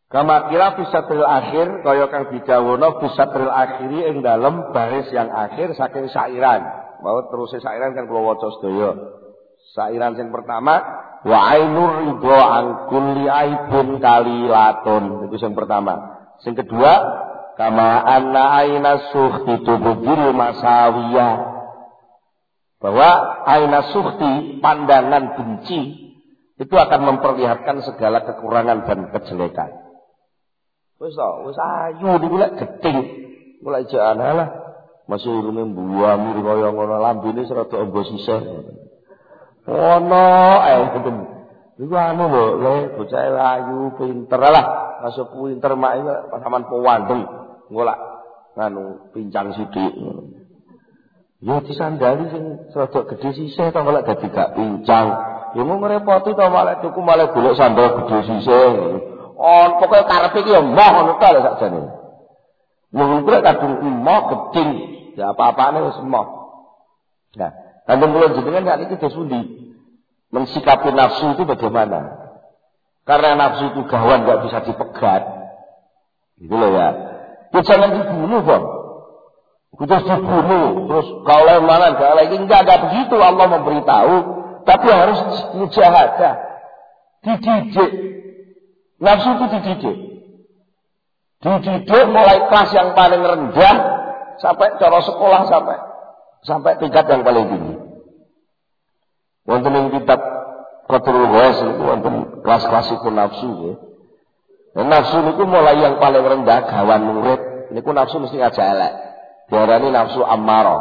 Kama kira fisatril akhir kaya kang didhawuhna fisatril akhiri ing dalem baris yang akhir saking sairan. Mau terus sairan kan kula waca sedaya. Sairan sing pertama wa ainur ridho an kulli aibin kalilatun. Itu sing pertama. Sing kedua kama anna aina sukhti tubdil masawiyah. Bahwa aina sukhti pandangan benci itu akan memperlihatkan segala kekurangan dan kejelekan. Wis ayu niku lek gething. Mulai jane lah. Masih urune mbuami kaya ngono lambene serada amba sisih. Ono ngoten. Iku anu lho, bocah ayu pinter lah. Masuk pinter mak iki pasaman powandeng. Engko lak nganu pincang sithik. Ya disandali sing serada gedhe sisih to lek dadi gak pincang. Ya mung ngrepoti to malah tuku malah golek sandal gedhe sisih. Oh, pokoknya karepe iki ya moh ngono ta lho sakjane. Wong kuwi kadung moh geding, ya apa-apane wis moh. Nah, kanjeng kula jenengan sak niki desundi mensikapi nafsu itu bagaimana? Karena nafsu itu gawan enggak bisa dipegat. Gitu loh ya. Ya jangan dibunuh, Bang. Terus dibunuh, terus kalau mana enggak lagi enggak begitu Allah memberitahu, tapi harus mujahadah. Dididik. Nafsu itu dididik. Dididik mulai kelas yang paling rendah sampai cara sekolah sampai tingkat yang paling tinggi. Wonten ing kitab Qatrul Ghawas itu wonten kelas-kelas itu nafsu ya. Dan nafsu niku mulai yang paling rendah gawan murid niku nafsu mesti aja elek. Diarani nafsu ammarah.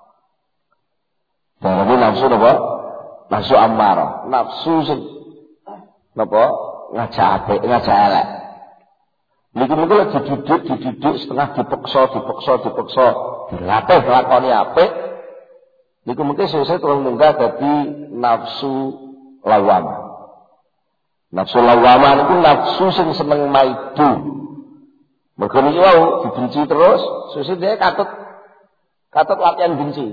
Diarani nafsu napa? Nafsu ammarah. Nafsu sing napa? Ngajak apik, ngajak elek. Niku lek dididik setengah dipeksa, dilatih lakoni apik. Niku mungkin sesuk terus munggah dadi nafsu lawamah. Nafsu lawamah niku nafsu sing seneng maidu. Mergo niki wau dibenci terus, sesuk dia katut latihan benci.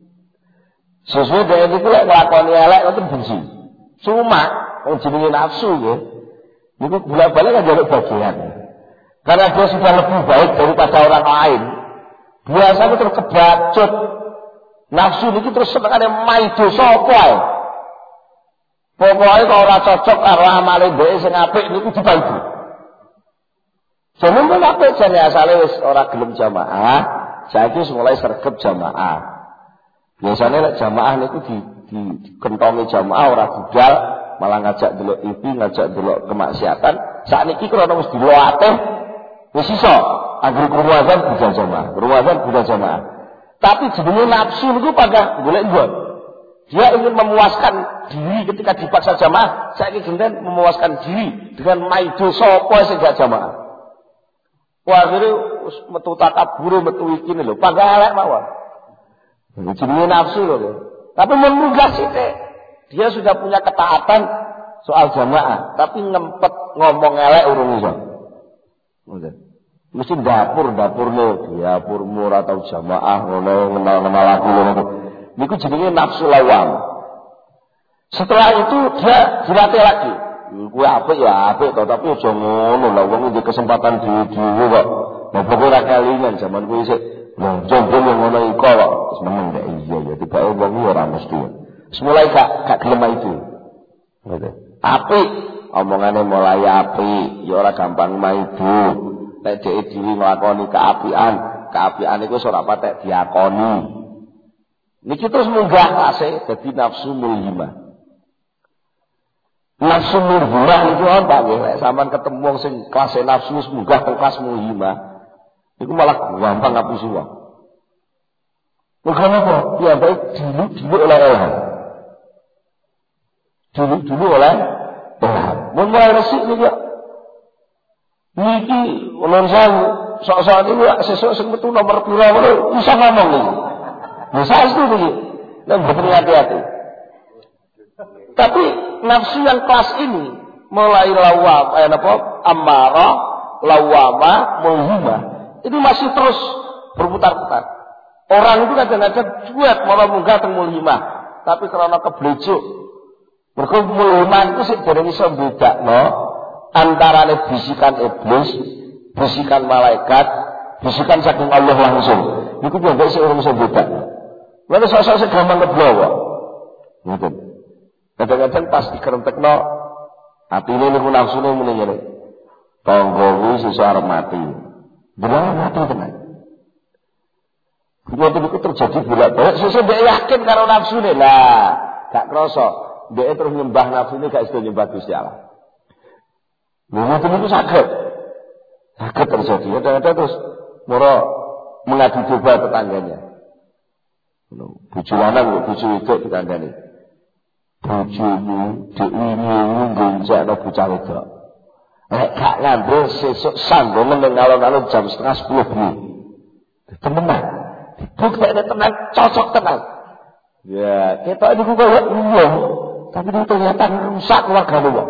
Sesuk dia niku lek nglakoni elek itu benci. Cuma wong jenenge nafsu nggih. Niku bolak-balik kan jaluk bagian. Karena dia sudah lebih baik daripada orang lain. Biasanya terus kebacut. Nafsu ini terus senengane maido sapa ae. Pokoke kok ora cocok karo amale dhek sing apik niku dibantu. Jeneng kok apik jane asale wis ora gelem jamaah, saiki wis mulai sregep jamaah. Biasane lek jamaah niku dikentongi jamaah ora budal, malah ngajak delok TV, ngajak delok kemaksiatan. Sakniki krana wis dilatih wis iso anggere ruwasan budal jamaah. Tapi jenenge nafsu niku pada golek nggon. Dia ingin memuaskan diri ketika dipaksa jamaah, saiki genten memuaskan diri dengan maido sapa sing gak jamaah. Wah, akhire wis metu takabur, metu iki lho, pada elek mawon. Jenenge nafsu lho. Tapi menunggah sithik. Dia sudah punya ketaatan soal jamaah, tapi ngempet ngomong elek urung iso. Ngoten. Mesti dapurmu ora tau jamaah ngono ngenal aku ngono. Niku jenenge nafsu lawam. Setelah itu dia dilatih lagi. Kuwi apik ya apik to, tapi aja ngono lho wong iki kesempatan dhewe kok. Lah pokoke ora kalingan zaman kuwi sik jomblo ngono iku kok seneng nek iya ya tibake wong ora mesti. Semulai gak gelem itu. Ngoten. Apik omongane mulai apik, ya ora gampang maidu. Nek dhek dhewe nglakoni kaapian iku ora patek diakoni. Niki terus munggah kase dadi nafsu mulhimah. Nafsu mulhimah niku apa nggih? Nek sampean ketemu wong sing kelas nafsu wis munggah teng kelas mulhimah, iku malah gampang ngapusi wae. Mergo apa? Ya baik dulu oleh-oleh. Dulu oleh mun mulai resik niku niki ulun sawu sok-sok niku sesuk sing metu nomor pira ngono iso ngomong niku. Bisa itu niki. Nek mboten hati-hati. Tapi nafsu yang kelas ini mulai ammarah, lawamah, mulhimah itu masih terus berputar-putar. Orang itu kadang-kadang cuek malah munggah teng mulhimah, tapi karena keblejuk. Mergo mulhimah itu sik dereng iso mbedakno antarane bisikan iblis, bisikan malaikat, bisikan saking Allah langsung. Iku juga sing urung iso beda. Lalu sosok gampang ngeblowo. Ngoten. Kadang-kadang pas dikerentekno atine niku nafsune muni ngene. Tangga kuwi sesuk arep mati. Bener mati tenan. Ngoten iku terjadi bolak-balik sesuk dhek yakin karo nafsune. Lah, gak krasa. Dhek terus nyembah nafsune gak iso nyembah Gusti Allah. Ngoten niku saged. Saged terjadi. Kadang-kadang terus moro mengadu domba tetangganya. Bojo lanang bojo wedok dikandani. Bojomu diwingi nggonjakno bocah wedok. Nek gak ngandel sesuk sanggongan ning alon-alon jam 9:30 bengi. Temenan. Dibuktekne tenan cocok tenan. Ya, ketok niku kaya iya, tapi itu ternyata rusak keluargane wong.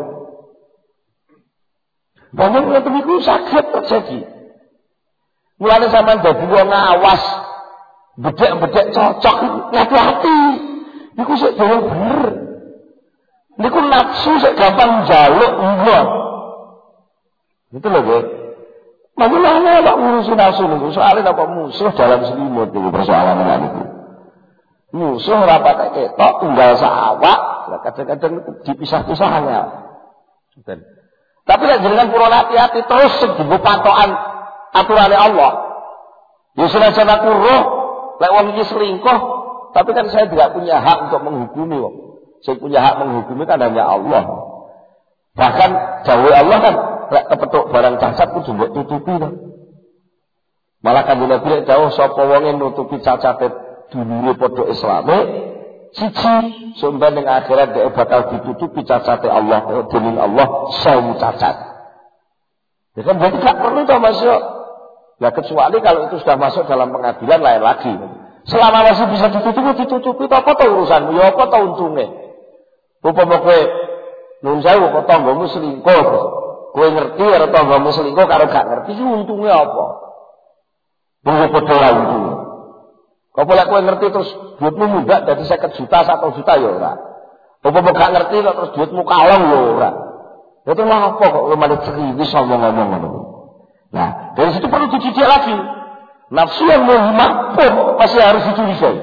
Banyak ngoten niku saged terjadi. Mulane sampean dadi wong awas, bedek-bedek cocok, hati-hati. Niku sik dhewe bener. Niku nafsu sik gampang njaluk nggon. Itu lho, Gue. Makanya kok ngurusin nafsu niku, soalnya apa musuh dalam selimut niku persoalan niku. Musuh rapat ketok tunggal sawak, lah kadang-kadang dipisah-pisah hanya. Tapi nek jenengan purun hati-hati terus sebuah patokan aturane Allah. Ya senajan aku roh, lek wong iki selingkuh, tapi kan saya tidak punya hak untuk menghukumi wong. Saya punya hak menghukumi kan hanya Allah. Bahkan dawuh Allah kan lek kepethuk barang cacat kudu mbok tutupi to. Malah kan Nabi lek dawuh sapa wonge nutupi cacate dulure padha Islame, siji sumben ning akhirat dhek bakal ditutupi cacate Allah dening Allah sawu cacat. Ya kan berarti gak perlu to masuk. Ya kecuali kalau itu sudah masuk dalam pengadilan lain lagi. Selama masih bisa ditutupi to apa to urusanmu? Ya apa to untunge? Upama kowe nun sewu kok tanggamu selingkuh. Kowe ngerti karo tanggamu selingkuh karo gak ngerti iki untunge apa? Wong padha ra untung. Kok lek kowe ngerti terus duitmu mundak dadi 50 juta, 1 juta ya ora. Upama gak ngerti kok terus duitmu kalong ya ora. Ya itu apa kok malah ceriwis ngomong-ngomong ngono. Nah, dari situ perlu dididik lagi. Nafsu yang muhimah pun masih harus dicurigai.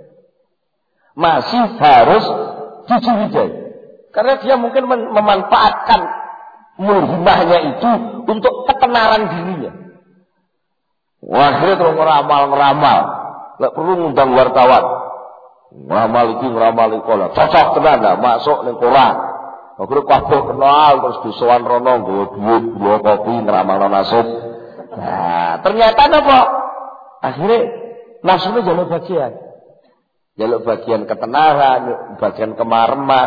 Masih harus dicurigai. Karena dia mungkin memanfaatkan muhimahnya itu untuk ketenaran dirinya. Wah, akhirnya terus ngeramal. Nggak perlu ngundang wartawan. Ngeramal iki lah. Cocok tenan lah masuk ning koran. Akhirnya kabeh kenal terus disowan rono nggawa duit, nggawa kopi, ngeramalno nasib. Nah, ternyata apa? Akhirnya nafsunya jaluk bagian. Jaluk bagian ketenaran, bagian kemareman.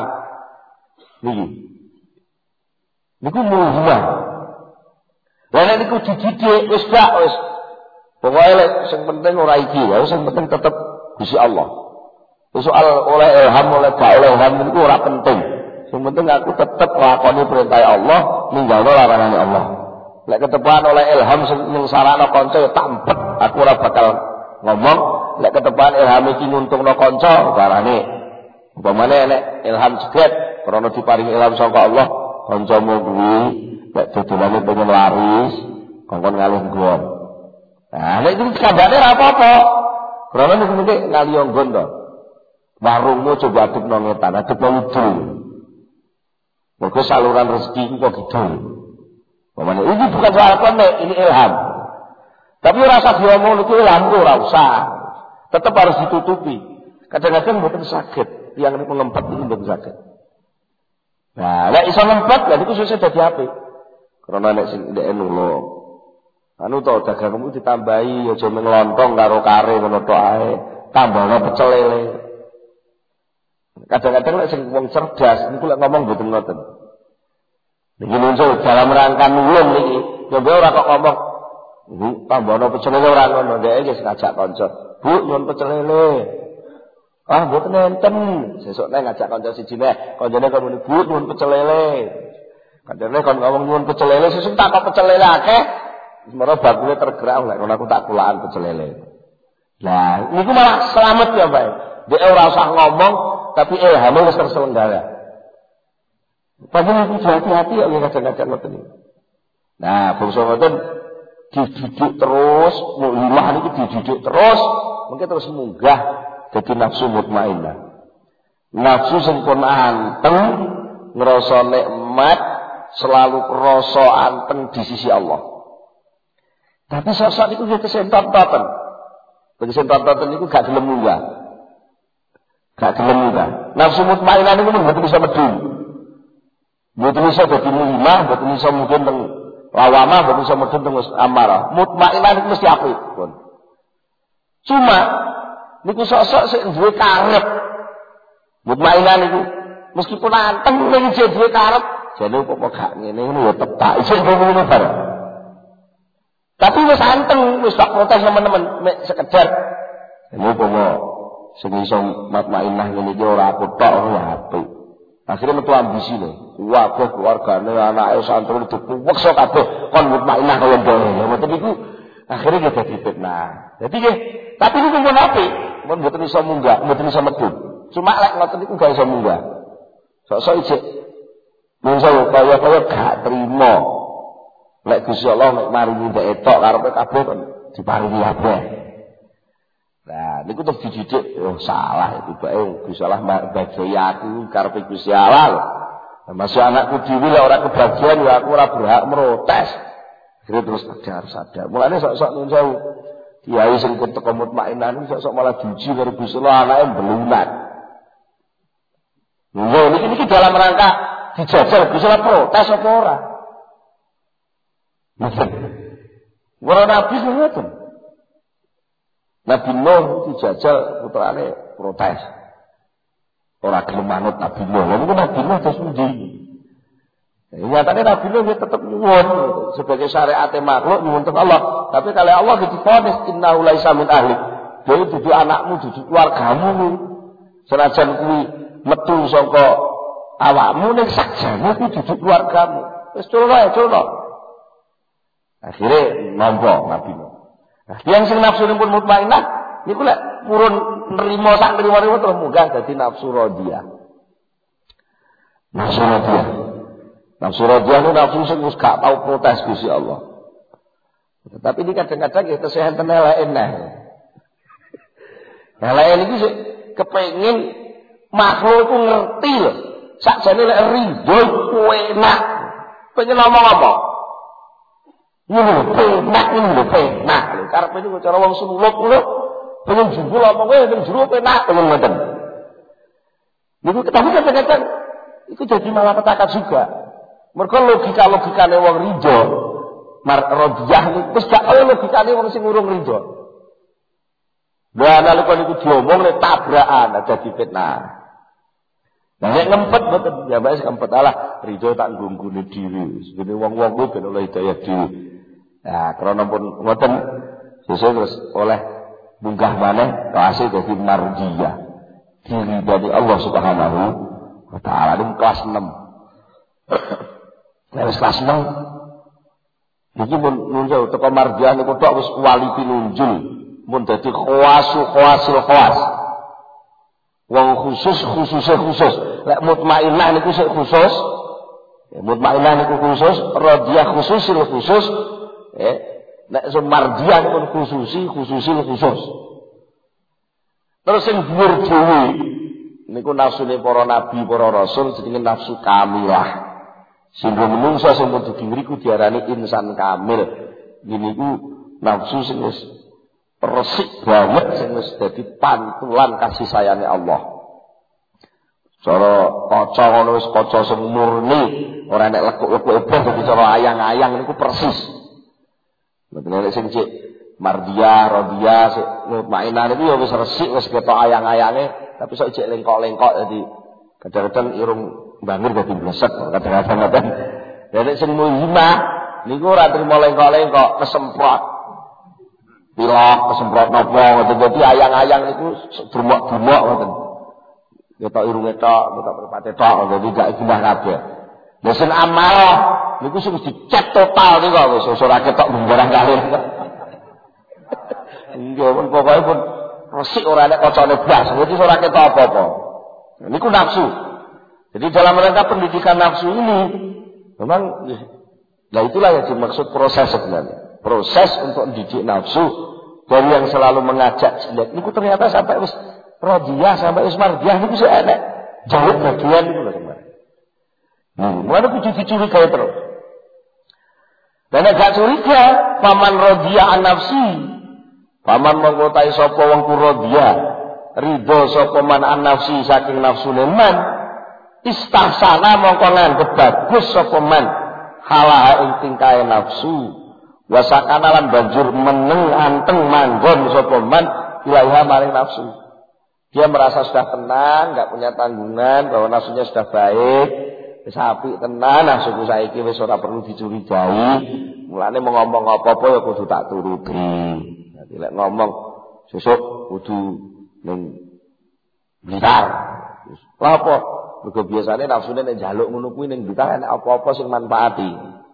Niku muhimah. Lah nek niku dididik wis gak wis. Pokoke lek sing penting ora iki, ya sing penting tetep Gusti Allah. Soal oleh ilham oleh gak oleh ilham niku ora penting. Sing penting aku tetep nglakoni perintah Allah, ninggalno larangane Allah. Lek ketepan oleh ilham sing sarana kanca ya tak empet, aku ora bakal ngomong. Lek ketepan ilham iki nguntungno kanca, carane umpamane nek ilham jeget karena diparingi ilham saka Allah, kancamu kuwi lek dodolane pengen laris, kongkon ngalih nggon. Nah, nek iki kandhane ora apa-apa. Karena niku mengke ngali nggon to. Warungmu coba adepno ngetan, adepno udul. Mergo saluran rezeki kok gitu. Pemane ini bukan soal konek, ini ilham. Tapi rasa diomong itu ilham ora usah. Tetap harus ditutupi. Kadang-kadang mboten saged, yang ngempet itu mboten saged. Nah, lek iso ngempet, lha niku susah dadi apik. Karena nek sing ndek nulung. Anu to dagangmu ditambahi aja menglontong karo kare ngono tok ae. Tambahno pecel lele. Kadang-kadang lek sing wong cerdas niku lek ngomong mboten ngoten. Niki muncul dalam rangka nulung niki. Coba ora kok ngomong, "Bu, tambahno pecel lele ora ngono." Dhek wis ngajak kanca. "Bu, nyuwun pecel lele." "Ah, mboten enten." Sesuk nek ngajak kanca siji nek, kancane kon muni, "Bu, nyuwun pecel lele." Kancane kon ngomong nyuwun pecel lele, sesuk tak kok pecel lele akeh. Semara bakule tergerak lek aku tak kulaan pecel lele. Lah, niku malah selamat ya, Pak. Dhek ora usah ngomong, tapi ilhame wis terselenggara. Padahal itu hati-hati ya kadang-kadang ngoten niku. Nah, bangsa ngoten dididik terus, mulih niku dididik terus, mungkin terus munggah dadi nafsu mutmainnah. Nafsu sing pun anteng, ngrasa nikmat, selalu krasa anteng di sisi Allah. Tapi sosok niku nggih kesentot-sentoten. Kesentot-sentoten niku gak gelem munggah. Gak gelem munggah. Nafsu mutmainnah niku mboten bisa medun. Mboten bisa dadi mulmah, mboten bisa mudhun teng lawamah, mboten bisa mudhun teng amarah. Mutmainnah niku mesti apik, pun. Cuma niku sosok sing duwe karep. Mutmainnah niku meskipun anteng ning duwe karep, jane upama gak ngene ngono ya tepak isih ngono bareng. Tapi wis anteng, wis tak protes teman-teman, mek sekedar jane upama sing iso mutmainnah ngene iki ora aku tok ya apik. Akhirnya metu ambisi lho. Waduh keluargane anake santri dipuwekso kabeh kon mutmainnah kaya ndene. Ngoten niku akhirnya kita dadi fitnah. Jadi nggih, tapi niku pun apik, mun mboten iso munggah, mboten iso metu. Cuma lek ngoten niku gak iso munggah. Sok-sok ijek mungsa kaya-kaya gak trimo. Lek Gusti Allah nek maringi ndek etok karepe kabeh kon diparingi kabeh. Nah, niku terus dididik, oh salah itu bae Gusti Allah bagi aku karepe Gusti Allah. Masih anakku dhewe lek ora kebagian ya aku ora berhak merotes. Terus sadar. Mulane sok-sok nun sewu. Kiai sing teko mutmainnah niku sok-sok malah diuji karo Gusti Allah anake belunak. Lho niki dalam rangka dijajal Gusti Allah protes apa ora? Ora nabi ngoten. Nabi Nuh dijajal putrane protes. Ora gelem manut Nabi Nuh. Lha niku Nabi Nuh terus pundi? Nyatane Nabi Nuh tetep nyuwun sebagai syariat makhluk nyuwun teng Allah. Tapi kalau Allah difonis innahu laisa min ahli. Dhewe dudu anakmu, dudu keluargamu. Senajan kuwi metu saka awakmu ning sakjane kuwi dudu keluargamu. Wis culno. Akhire nampa Nabi Nuh. Nah, yang sing nafsu pun mutmainnah niku lek purun nerima sak nerima terus munggah dadi nafsu radhiyah. Nafsu radhiyah. Nafsu radhiyah niku nafsu sing wis gak tau protes Gusti Allah. Tetapi ini kadang-kadang ya kesehatan elek nah. Elek iki sik kepengin makhluk ku ngerti lho. Sakjane lek ridho ku enak. Pengen ngomong apa? Penak. Karepe niku cara wong suluk lho. Pengen jebul apa kowe ning jero penak pengen ngoten. Niku tapi kadang-kadang iku jadi malah petaka juga. Mergo logikane wong ridho radhiyah niku wis gak kaya logikane wong sing urung ridho. Lah nalika niku diomong nek tabrakan dadi fitnah. Nah nek ngempet mboten ya wis ngempet alah ridho tak nggungune dhewe. Sebenarnya wong-wong kuwi ben oleh hidayah dhewe. Nah, karena pun ngoten sesuk terus oleh munggah maneh kasih dadi marjiyah. Diridani Allah Subhanahu wa taala di kelas 6. Nah, kelas 6 iki mun nunjuk teko marjiyah niku tok wis wali pinunjul, mun dadi khawasil khawas. Wong khusus. Lek mutmainnah niku sik khusus. Mutmainnah niku khusus, radhiyah khusus. Nek marjiyah pun khususil khusus. Terus sing dhuwur dhewe niku nafsune para nabi, para rasul jenenge nafsu kamilah. Sehingga menungso sing kudu ngriku diarani insan kamil. Niku nafsu sing wis resik banget sing wis dadi pantulan kasih sayane Allah. Cara kaca ngono wis kaca sing murni, ora nek lekuk-lekuk ebah dadi cara ayang-ayang niku persis. Betul sing cek mardiyah, radhiyah, sik mutmainnah niku ya wis resik, wis ketok ayang-ayange, tapi sok cek lengkok-lengkok dadi kadang-kadang irung bangir dadi blesek, kadang-kadang ngoten. Nek sing mulhimah niku ora trimo lengkok-lengkok, kesemprot. Pilok, kesemprot napa ngoten. Dadi ayang-ayang niku dumok-dumok ngoten. Ketok irunge tok, ketok mripate tok, dadi gak indah kabeh. Lah sing amarah niku sing dicet total niku wis ora ketok mbarang kalih. Nggih pun pokoke pun resik ora nek kacane blas, dadi ora ketok apa-apa. Niku nafsu. Jadi dalam rangka pendidikan nafsu ini memang itulah yang dimaksud proses sebenarnya. Proses untuk mendidik nafsu dari yang selalu mengajak jelek niku ternyata sampai wis radiyah sampai wis mardiyah niku sik enek. Jauh bagian niku lho sebenarnya. Mana kudu dicurigai terus. Dan gak curiga, paman radiyah an nafsi. Paman mengkotai sapa wong ku radiyah, ridho sapa man an nafsi saking nafsune man, istahsana mongko nganggep bagus sapa man halaha ing tingkae nafsu. Wasakana lan banjur meneng anteng manggon sapa man ilaiha maring nafsu. Dia merasa sudah tenang, enggak punya tanggungan, bahwa nafsunya sudah baik, wis apik tenan, nafsuku saiki wis ora perlu dicurigai. Mulane mau ngomong apa-apa ya kudu tak turuti. Dadi lek ngomong sesuk kudu ning Blitar. Lha apa? Mergo biasane nafsune nek njaluk ngono kuwi ning Blitar enek apa-apa sing manfaati.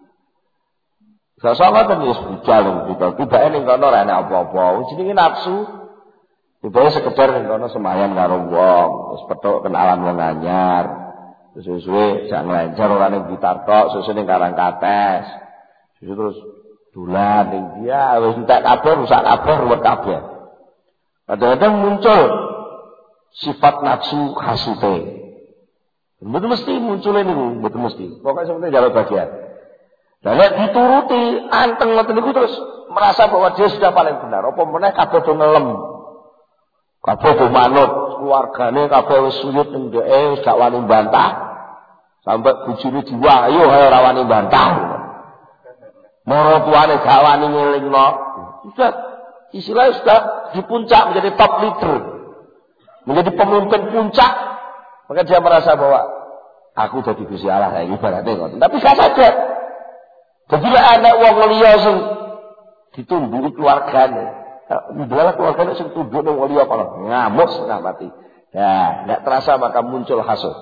Sosok ngoten wis bujal ning Blitar, tibake ning kono ora enek apa-apa. Jenenge nafsu. Tibake sekedar ning kono sembahyang karo wong, terus petuk kenalan wong anyar. Terus suwe jak nglencer ora ning Blitar tok, susu ning Karangkates. Terus dolan ning dia wis entek kabeh rusak kabeh ruwet kabeh. Kadang-kadang muncul sifat nafsu hasute. Mboten mesti muncul niku, mboten mesti. Pokoke sampeyan jalan bagian. Dan nek dituruti anteng ngoten niku terus merasa bahwa dia sudah paling benar. Apa meneh kabeh do ngelem. Kabeh do manut, keluargane kabeh wis suyut ning dheke wis gak wani bantah. Sampai bojone diwayu ae ora wani bantah. Moro tuane gak wani ngelingno. Sudah istilahnya sudah di puncak menjadi top leader. Menjadi pemimpin puncak. Maka dia merasa bahwa aku jadi Gusti Allah kayak ibaratnya ngoten. Tapi gak sadar. Jadi anak wong liya sing ditumbuhi keluargane. Adalah keluargane sing tunduk ning wong liya kala ngamuk setengah mati. Ya, enggak terasa maka muncul hasud.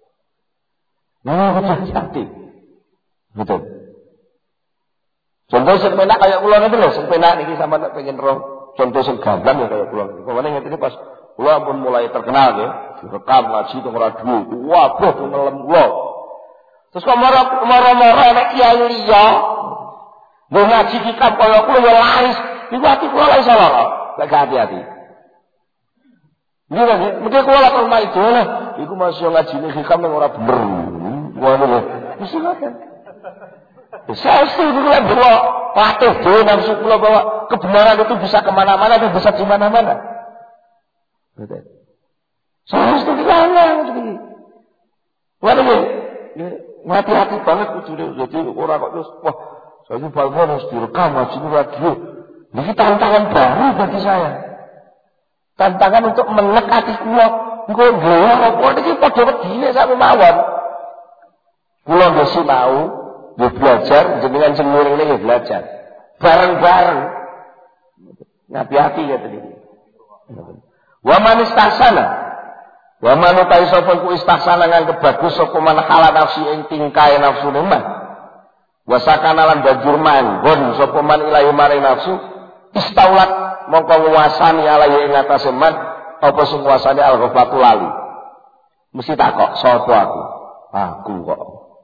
Nah, hati-hati. Betul. Contoh sing penak kaya kula niku lho, sing penak niki sampean nek pengen roh contoh sing gamblang ya kaya kula. Pemane ngene pas kula pun mulai terkenal nggih, direkam ngaji teng radio. Waduh ngelem kula. Terus kok moro-moro nek kiai liya nggo ngaji kitab kaya kula ya laris. Niku ati kula lha iso lara. Lek hati-hati. Nggih, mungkin kula lak omah itu lah. Iku masih ngajine hikam ning ora bener. Ngono lho. Wis ngoten. Saya setuju dengan bahwa latih dhewe nafsu kula bahwa kebenaran itu bisa kemana-mana dan bisa di mana-mana. Betul. Saya setuju dengan begini. Waduh, hati-hati banget kudune jadi ora kok terus wah, saya balkon harus direkam ngaji radio. Ini tantangan baru bagi saya. Tantangan untuk menek hati kula. Engko nggih apa iki padha wedine sak mawon. Kula nggih mau ya belajar, jenengan sing muring ini belajar. Bareng-bareng. Hati-hati ya tadi. Wa man istahsana. Wa man utai sapa ku istahsana nganggep bagus sapa man hala nafsi ing tingkae nafsu man. Wa sakana lan banjur manggon sapa man ilahi maring nafsu istaulat mongko nguasani alahi ing atase man apa sing nguasani al-ghaflatu lali. Mesti takok sapa aku? Aku kok.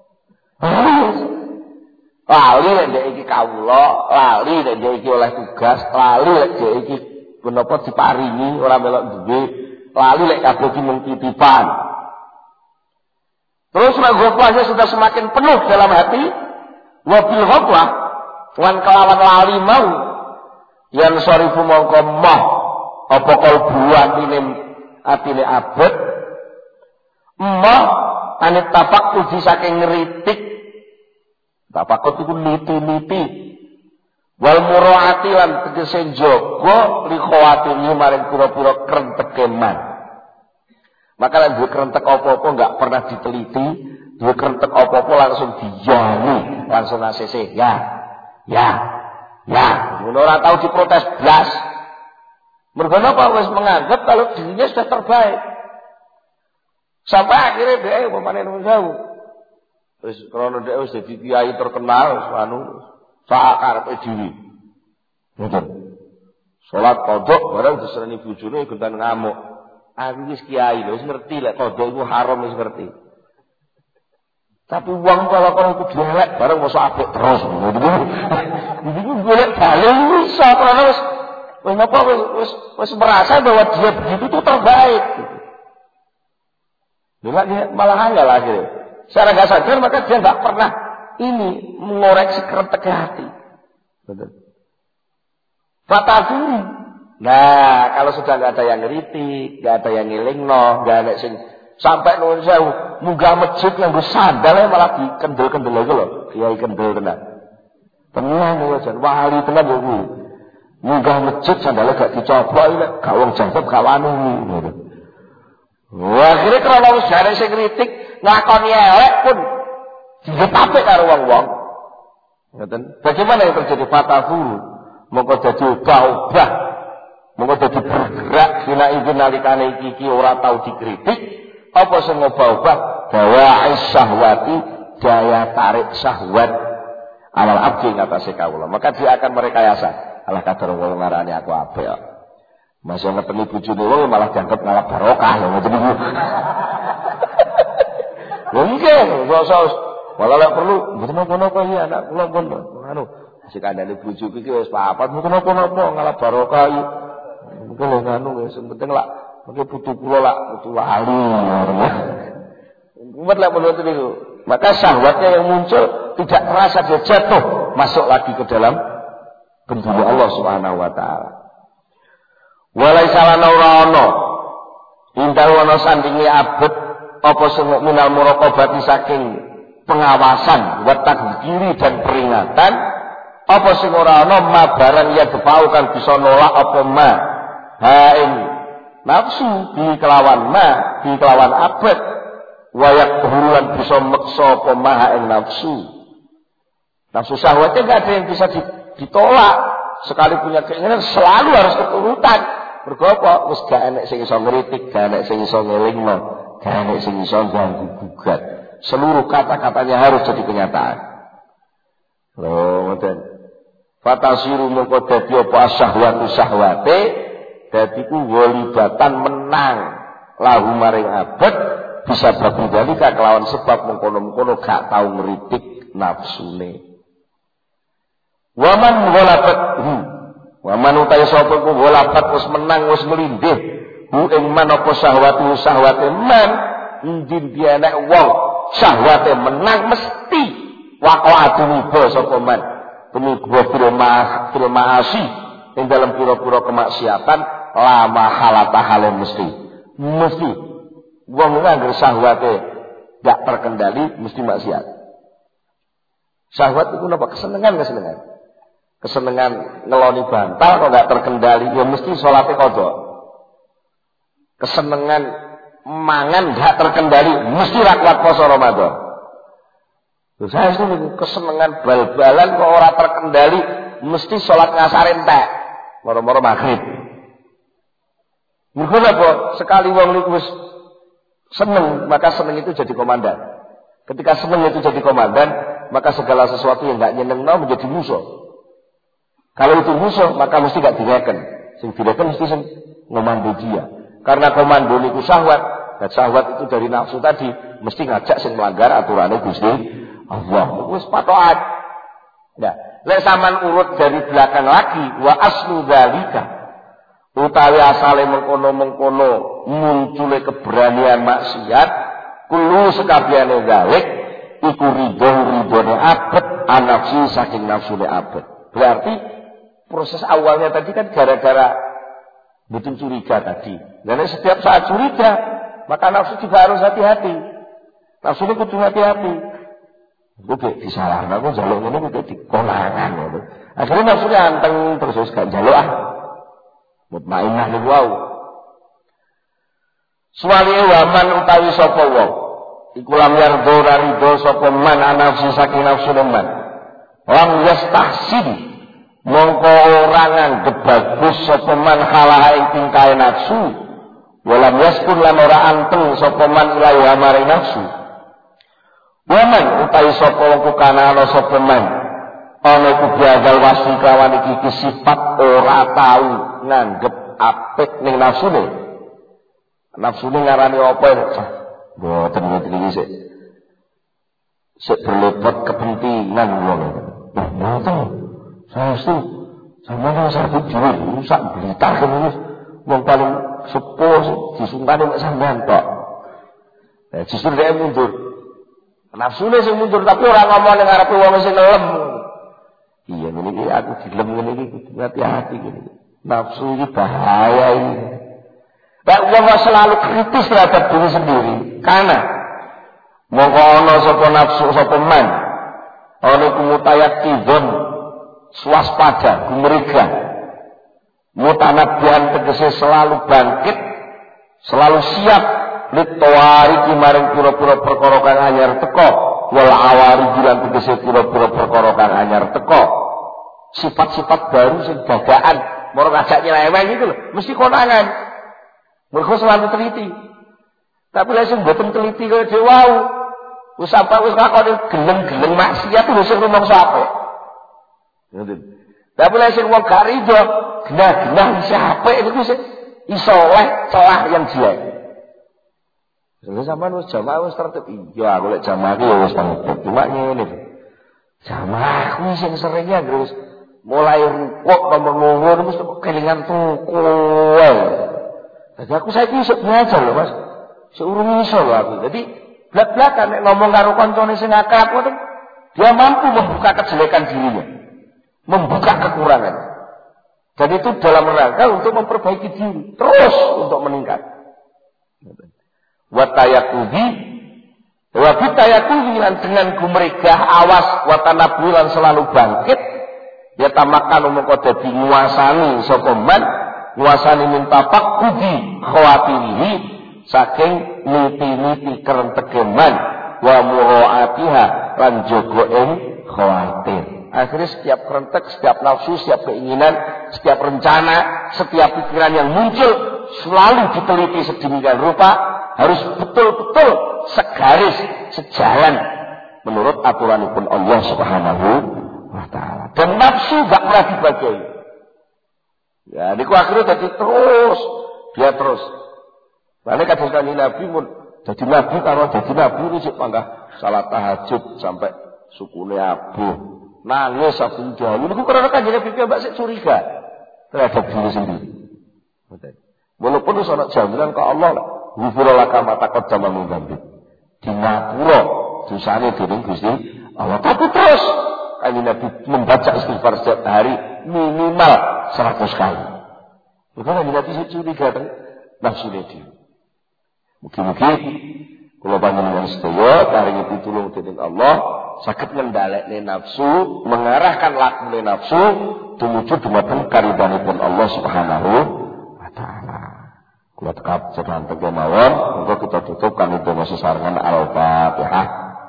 Lali lek dhek iki kawula, lali lek dhek iki oleh tugas, lali lek dhek iki menapa diparingi ora melok duwe, lali lek kabeh iki mung titipan. Terus ghaflahnya sudah semakin penuh dalam hati, wa bil ghaflah lan kelawan lali mau yang sorifu mongko moh apa kalbu atine abet moh anit tafakkur saking ngritik. Tapakut itu niti-niti. Wal muraati lan tegese jaga li khawatiri maring pura-pura krentek keman. Maka lan duwe krentek apa-apa enggak pernah diteliti, duwe krentek apa-apa langsung diyani, langsung ACC. Ya. Ngono ora tau diprotes blas. Mergo napa wis menganggap kalau dirinya sudah terbaik. Sampai akhirnya dia pemane nang jauh. Wis krana dhek wis dadi kiai terkenal anu sak karepe dhewe. Ngoten. Salat qodhok bareng disereni bojone gentan ngamuk. Aku wis kiai lho wis ngerti lek qodhok iku haram wis ngerti. Tapi wong kalau kono kudu elek bareng mosok apik terus. Iki golek dalil iso karena wis merasa bahwa dia begitu itu terbaik. Malah angel akhirnya. Secara nggak sadar maka dia nggak pernah ini mengoreksi keretek hati. Betul. Fatazuri. Nah, kalau sudah nggak ada yang ngeritik, nggak ada yang ngilingno, nggak ada sing sampai nuwun sewu munggah masjid nganggo sandal malah dikendel-kendel iku lho, kiai kendel tenan. Tenan lho jan wali tenan yo kuwi. Munggah masjid sandale gak dicoba iki gak wong jangkep gak wani ngono. Wah, akhirnya karena wis jare sing kritik ngakoni elek pun ditapik karo wong-wong. Ngoten. Bagaimana yang terjadi fatafuru? Mongko dadi obah-obah. Mongko dadi bergerak dina iki nalikane iki ora tau dikritik. Apa sing ngobah-obah? Dawa'is syahwati, daya tarik syahwat alal abdi ngatasi kawula. Maka dia akan merekayasa. Alah kadar wong ngarani aku apik kok. Masih ngeteni bojone wong malah dianggap ngalah barokah lho ngoten niku. Mungkin sos malah lek perlu mboten napa-napa ya anak kula pun anu sing kandhane bojo iki wis papat mboten napa-napa ngalah barokah iki. Mungkin lho anu wis penting lak mengke putu kula lak putu wali. Kumat lek menurut niku. Maka syahwatnya yang muncul tidak terasa dia jatuh masuk lagi ke dalam bendera Allah Subhanahu wa taala. Walaisa lana ora ana indal wana sandinge abet apa sing minal muraqabati saking pengawasan wa takdiri dan peringatan apa sing ora ana ma barang ya depaukan bisa nolak apa ma ha ing nafsu di kelawan abet wayak burulan bisa meksa apa ma ha ing nafsu syahwatnya enggak ada yang bisa ditolak sekali punya keinginan selalu harus keturutan. Mergo apa? Wis gak enek sing iso ngritik, gak enek sing iso ngelingno, gak enek sing iso ganggu gugat. Seluruh kata-katanya harus jadi kenyataan. Lho, ngoten. Fatasiru mengko dadi apa syahwatu syahwate, dadi ku walibatan menang lahu maring abad bisa babudalika kelawan sebab mengkono-mengkono gak tau ngritik nafsune. Waman ghalabat waman utai sapa ku ghalabat wis menang wis nglindih hu ing man apa syahwate man injin dia nek wong syahwate menang mesti waqa'atun sapa man peniku fil ma'asi ing dalam pira-pira kemaksiatan lama halata hale mesti wong nganggo syahwate gak terkendali mesti maksiat. Syahwat itu napa kesenengan ngeloni bantal kok gak terkendali ya mesti salate kodok. Kesenengan mangan gak terkendali mesti ra kuat poso Ramadan. Lho saya itu kesenengan bal-balan kok ora terkendali mesti salat ngasar entek moro-moro maghrib. Mergo apa? Sekali wong niku wis seneng maka seneng itu jadi komandan. Ketika seneng itu jadi komandan maka segala sesuatu yang gak nyenengno menjadi musuh. Kalau itu musuh, maka mesti gak direken. Sing direken mesti sing ngomando dia. Karena komando niku syahwat, dan syahwat itu dari nafsu tadi, mesti ngajak sing melanggar aturannya Gusti Allah. Wis patokan. Nah, lek sampean urut dari belakang lagi, wa aslu dzalika. Utawi asale mengkono-mengkono muncule keberanian maksiat, kulo sekabehane zalik iku ridone abet anafsi saking nafsune abet. Berarti proses awalnya tadi kan gara-gara betul curiga tadi. Dan setiap saat curiga, maka nafsu juga harus hati-hati. Nafsu itu kudu hati-hati. Oke, disalahkan aku jaluk ini kudu dikonangan. Akhirnya nafsunya anteng terus gak jaluk mutmainah niku wau. Suwali waman utawi sapa wong. Iku lam yardo rido sapa man nafsi saking nafsu man. Lam yastahsin mongko ora nganggep bagus sapa man kalaha ing tingkae nafsu walam yaskun lan ora anteng sapa man ilahi maring nafsu waman utawi sapa wong kana ana sapa man ana iku biadal wasfi kawan iki sifat ora tau nganggep apik ning nafsune ngarani apa mboten iki sik berlepat kepentingan wong. Mboten. Saestu sampeyan satu dhewe sak berita kene wong paling sepuh disungkane mek sampean tok. Justru dia mundur. Nafsune sing mundur tapi ora ngomong ning ngarepe wong sing lem. Iya ngene iki aku dilem ngene iki kudu hati-hati ngene. Nafsu iki bahaya ini. Lah wong selalu kritis terhadap diri sendiri. Karena mongko ana sapa nafsu sapa man. Ana kumutayakidun swaspada, gumeriga. Mutanabbihan tegese selalu bangkit, selalu siap litawari kimaring pira-pira perkara kang anyar teka, wal awari lan tegese pira-pira perkara kang anyar teka. Sifat-sifat baru sing dadakan, moro ngajak nyeleweng itu lho, mesti konangan. Mergo selalu teliti. Tapi lek sing mboten teliti kaya dhewe wau, wis apa wis lakoni geleng-geleng maksiat lho sing rumangsa apik. Ngoten. Tapi lek sing wong gak rido, genah-genah isih apik niku sing iso oleh celah yang jelek. Lha sampean wis jamaah wis tertib. Iya, aku lek jamaah iki wis tertib. Cuma ngene. Jamaah kuwi sing seringnya terus mulai rukuk nomor nuwun mesti kelingan tuku. Jadi aku saiki iso belajar lho, Mas. Seurung iso lho aku. Jadi blak-blakan nek ngomong karo kancane sing akrab ngoten, dia mampu membuka kejelekan dirinya. Membuka kekurangan. Dan itu dalam rangka untuk memperbaiki diri, terus untuk meningkat. Wa tayakubi wa bitayakubi lan dengan gumerigah awas wa tanabbulan selalu bangkit ya tamakan mongko dadi nguasani sapa man nguasani minta pakudi khawatirihi saking niti-niti kerenteke man wa muraatiha lan jaga ing khawatir. Akhirnya setiap kerentek, setiap nafsu, setiap keinginan, setiap rencana, setiap pikiran yang muncul selalu diteliti sedemikian rupa harus betul-betul segaris, sejalan menurut aturanipun Allah Subhanahu wa taala. Dan nafsu gak pernah dibagi. Ya, niku akhirnya jadi terus, dia terus. Lalu kados kanjeng Nabi pun jadi nabi karo jadi nabi iki panggah salat tahajud sampai sukune abuh. Nangis saben dalu niku karena kanjeng Nabi mbak sik curiga terhadap diri sendiri. Walaupun wis ana jaminan ke Allah lah. Ghufira laka ma taqaddama min dzambik. Di ngapura dosane dening Gusti Allah. Tapi terus kanjeng Nabi membaca istighfar setiap hari minimal 100 kali. Maka kanjeng Nabi sik curiga nafsune dhewe. Mugi-mugi kula panjenengan sedaya paringi pitulung dening Allah saged ngendhalekne nafsu, mengarahkan lakune nafsu tumuju dumateng karidhanipun Allah Subhanahu wa taala. Kula tekap sedanten kemawon, monggo kita tutup kanthi donga sesarengan Al-Fatihah.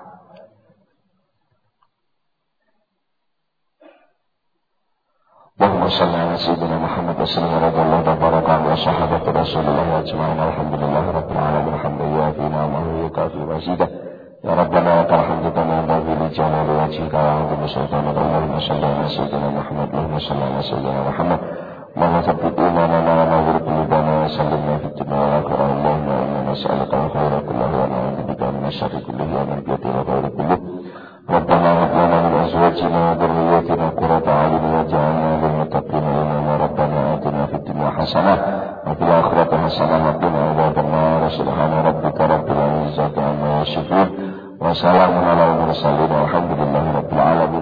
Allahumma shalli ala sayyidina Muhammad wa sallim ala alihi wa baraka wa sahabati Rasulullah ajma'in. Alhamdulillahirabbil alamin. Hamdan yafi ni'amahu wa kafi mazidah. Ya Rabbana lakal hamdu kama yanbaghi li jalali wajhika wa 'azimi sultanika. Allahumma shalli ala sayyidina Muhammad wa sallim ala sayyidina Muhammad. Allahumma thabbit imanana wa nawwir qulubana wa sallimna fid dunya wal akhirah. Allahumma inna nas'aluka al-khayra kullahu wa na'udzu bika min syarri kullihi wa min fitnatil khayri kullihi. Rabbana hab lana min azwajina wa dhurriyyatina qurrata a'yun waj'alna lil muttaqina imama. Rabbana atina fid dunya hasanah wa fil akhirati hasanah wa qina adzabannar. Subhana rabbika rabbil izzati amma yasifun wa salamun alal mursalin walhamdulillahi rabbil alamin.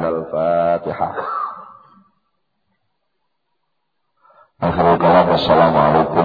Al-Fatihah. Akhirul kalam. Wassalamualaikum